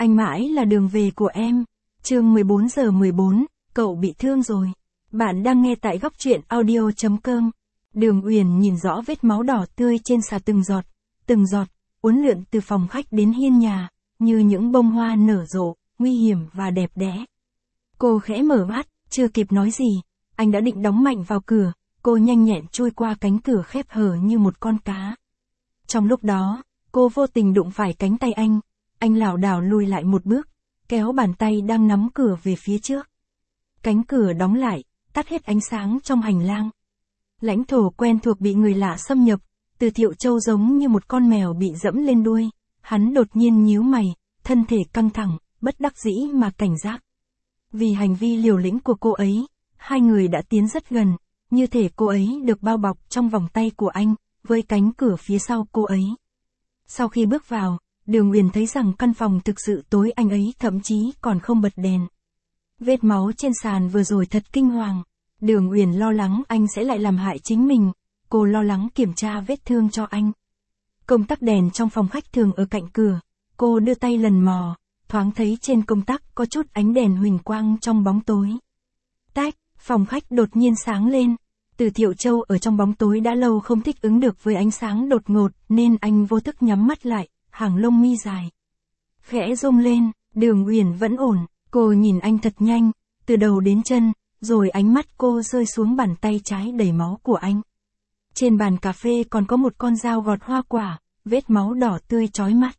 Anh mãi là đường về của em. Chương 14:14, cậu bị thương rồi. Bạn đang nghe tại góc truyện audio.com. Đường Uyển nhìn rõ vết máu đỏ tươi trên xà từng giọt, uốn lượn từ phòng khách đến hiên nhà, như những bông hoa nở rộ, nguy hiểm và đẹp đẽ. Cô khẽ mở mắt, chưa kịp nói gì, anh đã định đóng mạnh vào cửa, cô nhanh nhẹn chui qua cánh cửa khép hờ như một con cá. Trong lúc đó, cô vô tình đụng phải cánh tay anh lảo đảo lùi lại một bước, kéo bàn tay đang nắm cửa về phía trước. Cánh cửa đóng lại, tắt hết ánh sáng trong hành lang. Lãnh thổ quen thuộc bị người lạ xâm nhập, Từ Thiệu Châu giống như một con mèo bị dẫm lên đuôi, hắn đột nhiên nhíu mày, thân thể căng thẳng, bất đắc dĩ mà cảnh giác. Vì hành vi liều lĩnh của cô ấy, hai người đã tiến rất gần, như thể cô ấy được bao bọc trong vòng tay của anh, với cánh cửa phía sau cô ấy. Sau khi bước vào, Đường Uyển thấy rằng căn phòng thực sự tối, anh ấy thậm chí còn không bật đèn. Vết máu trên sàn vừa rồi thật kinh hoàng. Đường Uyển lo lắng anh sẽ lại làm hại chính mình, cô lo lắng kiểm tra vết thương cho anh. Công tắc đèn trong phòng khách thường ở cạnh cửa, cô đưa tay lần mò, thoáng thấy trên công tắc có chút ánh đèn huỳnh quang trong bóng tối. Tách, phòng khách đột nhiên sáng lên. Từ Thiệu Châu ở trong bóng tối đã lâu không thích ứng được với ánh sáng đột ngột nên anh vô thức nhắm mắt lại, hàng lông mi dài khẽ rung lên. Đường Uyển vẫn ổn, cô nhìn anh thật nhanh, từ đầu đến chân, rồi ánh mắt cô rơi xuống bàn tay trái đầy máu của anh. Trên bàn cà phê còn có một con dao gọt hoa quả, vết máu đỏ tươi chói mắt.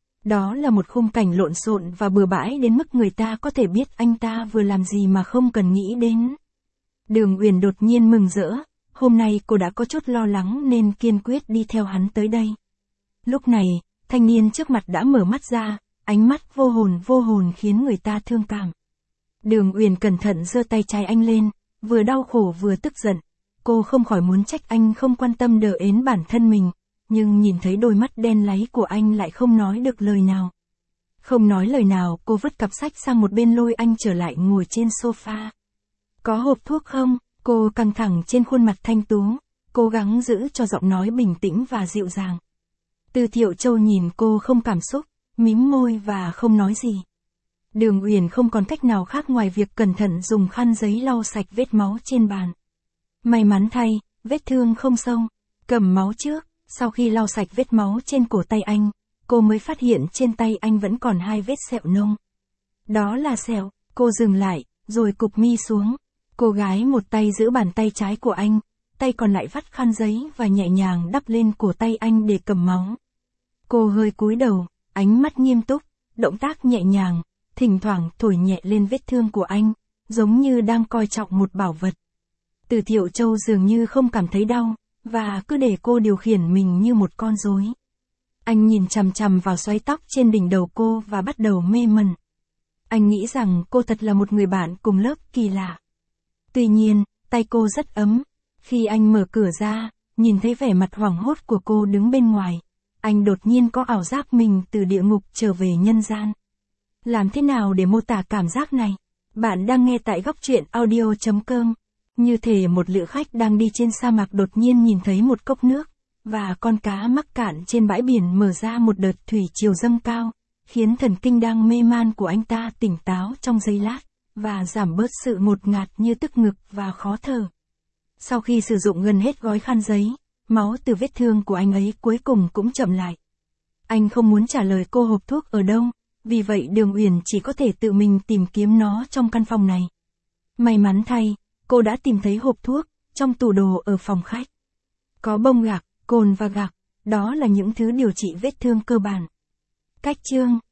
Đó là một khung cảnh lộn xộn và bừa bãi đến mức người ta có thể biết anh ta vừa làm gì mà không cần nghĩ đến. Đường Uyển đột nhiên mừng rỡ, hôm nay cô đã có chút lo lắng nên kiên quyết đi theo hắn tới đây. Lúc này, thanh niên trước mặt đã mở mắt ra, ánh mắt vô hồn khiến người ta thương cảm. Đường Uyển cẩn thận giơ tay trái anh lên, vừa đau khổ vừa tức giận. Cô không khỏi muốn trách anh không quan tâm đỡ ến bản thân mình, nhưng nhìn thấy đôi mắt đen láy của anh lại không nói được lời nào. Không nói lời nào, cô vứt cặp sách sang một bên lôi anh trở lại ngồi trên sofa. Có hộp thuốc không? Cô căng thẳng trên khuôn mặt thanh tú, cố gắng giữ cho giọng nói bình tĩnh và dịu dàng. Từ Thiệu Châu nhìn cô không cảm xúc, mím môi và không nói gì. Đường Uyển không còn cách nào khác ngoài việc cẩn thận dùng khăn giấy lau sạch vết máu trên bàn. May mắn thay, vết thương không sâu, cầm máu trước. Sau khi lau sạch vết máu trên cổ tay anh, cô mới phát hiện trên tay anh vẫn còn 2 vết sẹo nông. Đó là sẹo. Cô dừng lại, rồi cụp mi xuống. Cô gái một tay giữ bàn tay trái của anh, tay còn lại vắt khăn giấy và nhẹ nhàng đắp lên cổ tay anh để cầm máu. Cô hơi cúi đầu, ánh mắt nghiêm túc, động tác nhẹ nhàng, thỉnh thoảng thổi nhẹ lên vết thương của anh, giống như đang coi trọng một bảo vật. Từ Thiệu Châu dường như không cảm thấy đau, và cứ để cô điều khiển mình như một con rối. Anh nhìn chằm chằm vào xoáy tóc trên đỉnh đầu cô và bắt đầu mê mẩn. Anh nghĩ rằng cô thật là một người bạn cùng lớp kỳ lạ. Tuy nhiên, tay cô rất ấm. Khi anh mở cửa ra, nhìn thấy vẻ mặt hoảng hốt của cô đứng bên ngoài, anh đột nhiên có ảo giác mình từ địa ngục trở về nhân gian. Làm thế nào để mô tả cảm giác này? Bạn đang nghe tại góc truyện audio.com. Như thể một lữ khách đang đi trên sa mạc đột nhiên nhìn thấy một cốc nước, và con cá mắc cạn trên bãi biển mở ra một đợt thủy triều dâng cao, khiến thần kinh đang mê man của anh ta tỉnh táo trong giây lát, và giảm bớt sự ngột ngạt như tức ngực và khó thở. Sau khi sử dụng gần hết gói khăn giấy, máu từ vết thương của anh ấy cuối cùng cũng chậm lại. Anh không muốn trả lời cô hộp thuốc ở đâu, vì vậy Đường Uyển chỉ có thể tự mình tìm kiếm nó trong căn phòng này. May mắn thay, cô đã tìm thấy hộp thuốc trong tủ đồ ở phòng khách. Có bông gạc, cồn và gạc, đó là những thứ điều trị vết thương cơ bản. Cách chương